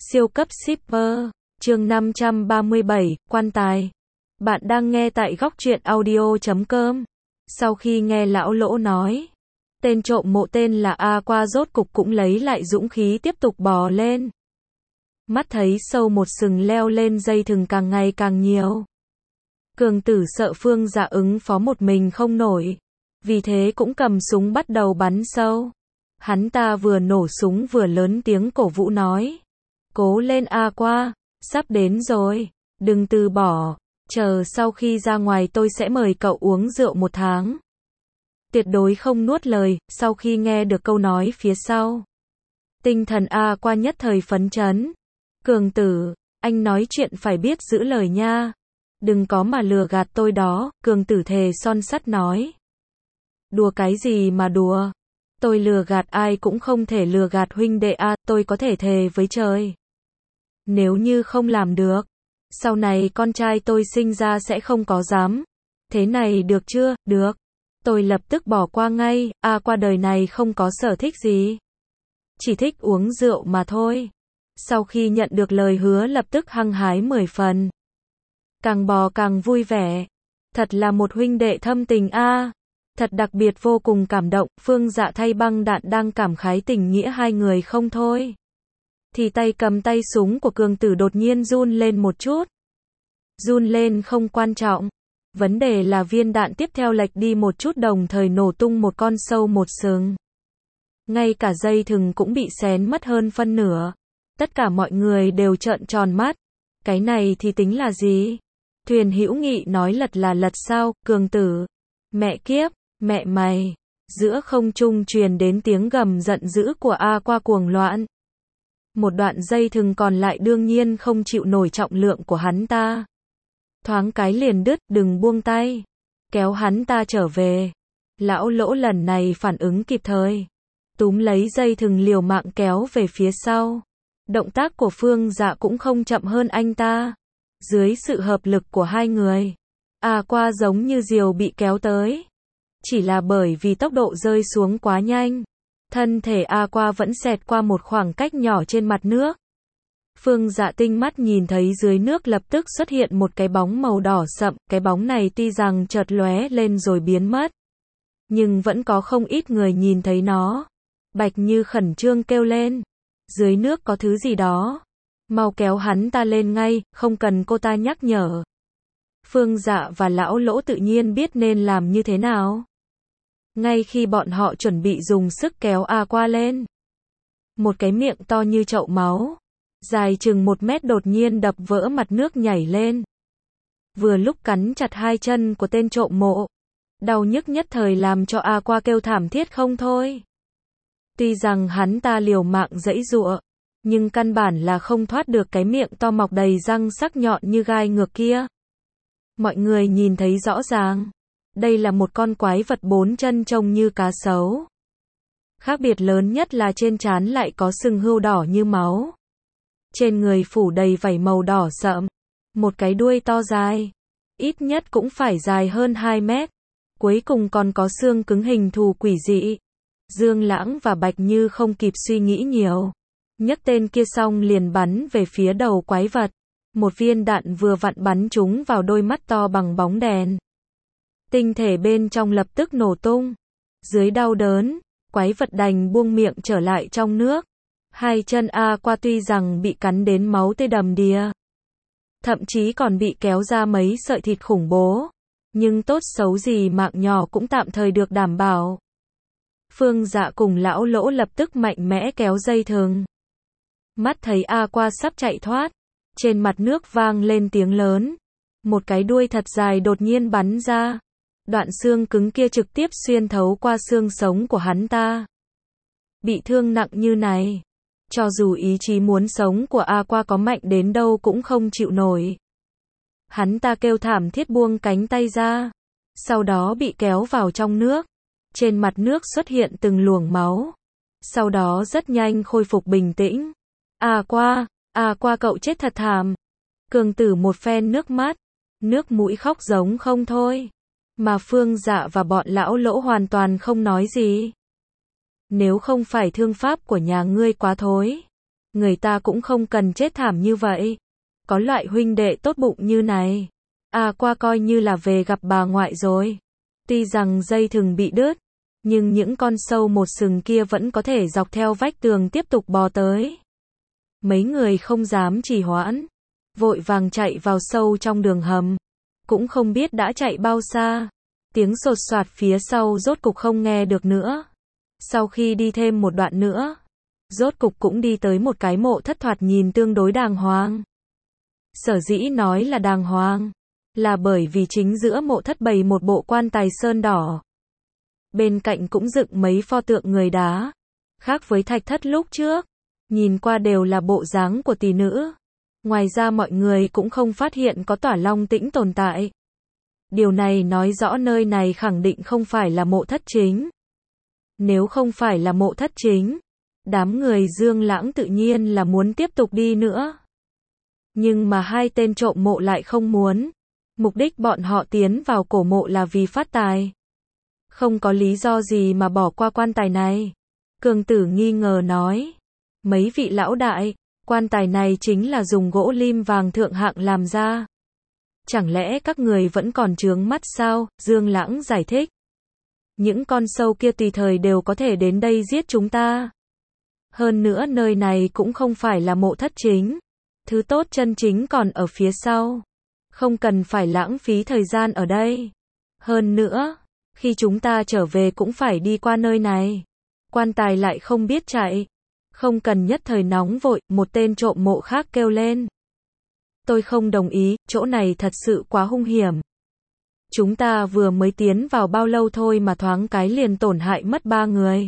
Siêu cấp shipper, chương 537, quan tài. Bạn đang nghe tại góc truyện audio.com. Sau khi nghe lão lỗ nói, tên trộm mộ tên là A Qua rốt cục cũng lấy lại dũng khí tiếp tục bò lên. Mắt thấy sâu một sừng leo lên dây thừng càng ngày càng nhiều. Cường Tử sợ Phương Dạ ứng phó một mình không nổi, vì thế cũng cầm súng bắt đầu bắn sâu. Hắn ta vừa nổ súng vừa lớn tiếng cổ vũ nói: cố lên A Qua, sắp đến rồi, đừng từ bỏ, chờ sau khi ra ngoài tôi sẽ mời cậu uống rượu 1 tháng. Tuyệt đối không nuốt lời. Sau khi nghe được câu nói phía sau, tinh thần A Qua nhất thời phấn chấn. Cường Tử, anh nói chuyện phải biết giữ lời nha, đừng có mà lừa gạt tôi đó. Cường Tử thề son sắt nói. Đùa cái gì mà đùa, tôi lừa gạt ai cũng không thể lừa gạt huynh đệ A, tôi có thể thề với trời. Nếu như không làm được, sau này con trai tôi sinh ra sẽ không có dám. Thế này được chưa? Được. Tôi lập tức bỏ qua ngay. A Qua đời này không có sở thích gì, chỉ thích uống rượu mà thôi. Sau khi nhận được lời hứa lập tức hăng hái 10 phần. Càng bò càng vui vẻ. Thật là một huynh đệ thâm tình a. Thật đặc biệt, vô cùng cảm động. Phương Dạ thay băng đạn đang cảm khái tình nghĩa hai người không thôi, thì tay cầm tay súng của Cường Tử đột nhiên run lên một chút. Run lên không quan trọng, vấn đề là viên đạn tiếp theo lệch đi một chút, đồng thời nổ tung một con sâu một sừng. Ngay cả dây thừng cũng bị xén mất hơn phân nửa. Tất cả mọi người đều trợn tròn mắt. Cái này thì tính là gì? Thuyền hữu nghị nói lật là lật sao? Cường Tử, mẹ kiếp, mẹ mày. Giữa không trung truyền đến tiếng gầm giận dữ của A Qua cuồng loạn. Một đoạn dây thừng còn lại đương nhiên không chịu nổi trọng lượng của hắn ta, thoáng cái liền đứt. Đừng buông tay, kéo hắn ta trở về. Lão lỗ lần này phản ứng kịp thời, túm lấy dây thừng liều mạng kéo về phía sau. Động tác của Phương Dạ cũng không chậm hơn anh ta. Dưới sự hợp lực của hai người, A Qua giống như diều bị kéo tới. Chỉ là bởi vì tốc độ rơi xuống quá nhanh, thân thể A Qua vẫn xẹt qua một khoảng cách nhỏ trên mặt nước. Phương Dạ tinh mắt nhìn thấy dưới nước lập tức xuất hiện một cái bóng màu đỏ sậm. Cái bóng này tuy rằng chợt lóe lên rồi biến mất, nhưng vẫn có không ít người nhìn thấy nó. Bạch Như khẩn trương kêu lên: dưới nước có thứ gì đó, mau kéo hắn ta lên ngay, không cần cô ta nhắc nhở. Phương Dạ và lão lỗ tự nhiên biết nên làm như thế nào. Ngay khi bọn họ chuẩn bị dùng sức kéo A Qua lên, một cái miệng to như chậu máu, dài chừng 1 mét đột nhiên đập vỡ mặt nước nhảy lên, vừa lúc cắn chặt hai chân của tên trộm mộ. Đau nhức nhất thời làm cho A Qua kêu thảm thiết không thôi. Tuy rằng hắn ta liều mạng giãy giụa, nhưng căn bản là không thoát được cái miệng to mọc đầy răng sắc nhọn như gai ngược kia. Mọi người nhìn thấy rõ ràng, đây là một con quái vật 4 chân trông như cá sấu. Khác biệt lớn nhất là trên trán lại có sừng hươu đỏ như máu. Trên người phủ đầy vảy màu đỏ sậm. Một cái đuôi to dài, ít nhất cũng phải dài hơn 2 mét. Cuối cùng còn có xương cứng hình thù quỷ dị. Dương Lãng và Bạch Như không kịp suy nghĩ nhiều, nhấc tên kia xong liền bắn về phía đầu quái vật. Một viên đạn vừa vặn bắn trúng vào đôi mắt to bằng bóng đèn. Tinh thể bên trong lập tức nổ tung. Dưới đau đớn, quái vật đành buông miệng trở lại trong nước. Hai chân A Qua tuy rằng bị cắn đến máu tươi đầm đìa, thậm chí còn bị kéo ra mấy sợi thịt khủng bố, nhưng tốt xấu gì mạng nhỏ cũng tạm thời được đảm bảo. Phương Dạ cùng lão lỗ lập tức mạnh mẽ kéo dây thừng. Mắt thấy A Qua sắp chạy thoát, trên mặt nước vang lên tiếng lớn. Một cái đuôi thật dài đột nhiên bắn ra. Đoạn xương cứng kia trực tiếp xuyên thấu qua xương sống của hắn ta. Bị thương nặng như này, cho dù ý chí muốn sống của A Qua có mạnh đến đâu cũng không chịu nổi. Hắn ta kêu thảm thiết buông cánh tay ra, sau đó bị kéo vào trong nước. Trên mặt nước xuất hiện từng luồng máu, sau đó rất nhanh khôi phục bình tĩnh. A Qua cậu chết thật thảm. Cường Tử một phen nước mắt, nước mũi khóc giống không thôi. Mà Phương Dạ và bọn lão lỗ hoàn toàn không nói gì. Nếu không phải thương pháp của nhà ngươi quá thối, Người ta cũng không cần chết thảm như vậy. Có loại huynh đệ tốt bụng như này. Qua coi như là về gặp bà ngoại rồi. Tuy rằng dây thừng bị đứt, nhưng những con sâu một sừng kia vẫn có thể dọc theo vách tường tiếp tục bò tới. Mấy người không dám trì hoãn, vội vàng chạy vào sâu trong đường hầm. Cũng không biết đã chạy bao xa. Tiếng sột soạt phía sau rốt cục không nghe được nữa. Sau khi đi thêm một đoạn nữa, rốt cục cũng đi tới một cái mộ thất thoạt nhìn tương đối đàng hoàng. Sở dĩ nói là đàng hoàng, là bởi vì chính giữa mộ thất bày một bộ quan tài sơn đỏ. Bên cạnh cũng dựng mấy pho tượng người đá. Khác với thạch thất lúc trước, nhìn qua đều là bộ dáng của tỷ nữ. Ngoài ra mọi người cũng không phát hiện có tỏa long tĩnh tồn tại. Điều này nói rõ nơi này khẳng định không phải là mộ thất chính. Nếu không phải là mộ thất chính, đám người Dương Lãng tự nhiên là muốn tiếp tục đi nữa. Nhưng mà hai tên trộm mộ lại không muốn. Mục đích bọn họ tiến vào cổ mộ là vì phát tài. Không có lý do gì mà bỏ qua quan tài này. Cường Tử nghi ngờ nói. Mấy vị lão đại, quan tài này chính là dùng gỗ lim vàng thượng hạng làm ra. Chẳng lẽ các người vẫn còn chướng mắt sao? Dương Lãng giải thích. Những con sâu kia tùy thời đều có thể đến đây giết chúng ta. Hơn nữa nơi này cũng không phải là mộ thất chính. Thứ tốt chân chính còn ở phía sau. Không cần phải lãng phí thời gian ở đây. Hơn nữa, khi chúng ta trở về cũng phải đi qua nơi này. Quan tài lại không biết chạy. Không cần nhất thời nóng vội, một tên trộm mộ khác kêu lên. Tôi không đồng ý, chỗ này thật sự quá hung hiểm. Chúng ta vừa mới tiến vào bao lâu thôi mà thoáng cái liền tổn hại mất 3 người.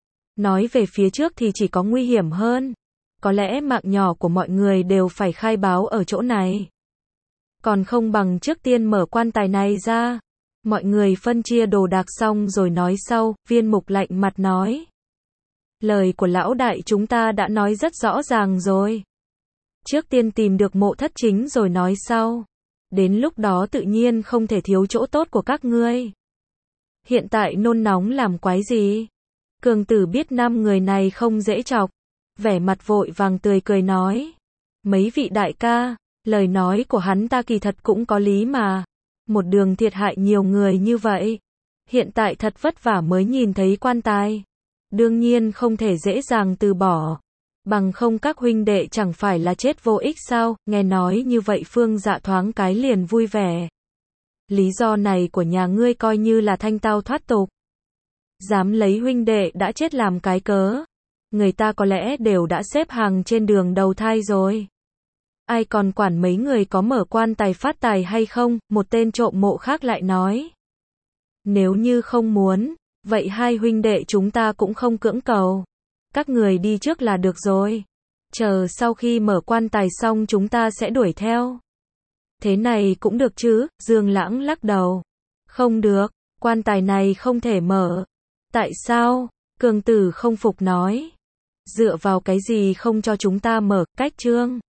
Nói về phía trước thì chỉ có nguy hiểm hơn. Có lẽ mạng nhỏ của mọi người đều phải khai báo ở chỗ này. Còn không bằng trước tiên mở quan tài này ra. Mọi người phân chia đồ đạc xong rồi nói sau, Viên Mục lạnh mặt nói. Lời của lão đại chúng ta đã nói rất rõ ràng rồi. Trước tiên tìm được mộ thất chính rồi nói sau. Đến lúc đó tự nhiên không thể thiếu chỗ tốt của các ngươi. Hiện tại nôn nóng làm quái gì? Cường Tử biết 5 người này không dễ chọc. Vẻ mặt vội vàng tươi cười nói. Mấy vị đại ca, lời nói của hắn ta kỳ thật cũng có lý mà. Một đường thiệt hại nhiều người như vậy. Hiện tại thật vất vả mới nhìn thấy quan tài. Đương nhiên không thể dễ dàng từ bỏ. Bằng không các huynh đệ chẳng phải là chết vô ích sao? Nghe nói như vậy Phương Dạ thoáng cái liền vui vẻ. Lý do này của nhà ngươi coi như là thanh tao thoát tục. Dám lấy huynh đệ đã chết làm cái cớ. Người ta có lẽ đều đã xếp hàng trên đường đầu thai rồi. Ai còn quản mấy người có mở quan tài phát tài hay không? Một tên trộm mộ khác lại nói. Nếu như không muốn, vậy hai huynh đệ chúng ta cũng không cưỡng cầu. Các người đi trước là được rồi. Chờ sau khi mở quan tài xong chúng ta sẽ đuổi theo. Thế này cũng được chứ? Dương Lãng lắc đầu. Không được, quan tài này không thể mở. Tại sao? Cường Tử không phục nói. Dựa vào cái gì không cho chúng ta mở? Cách trương.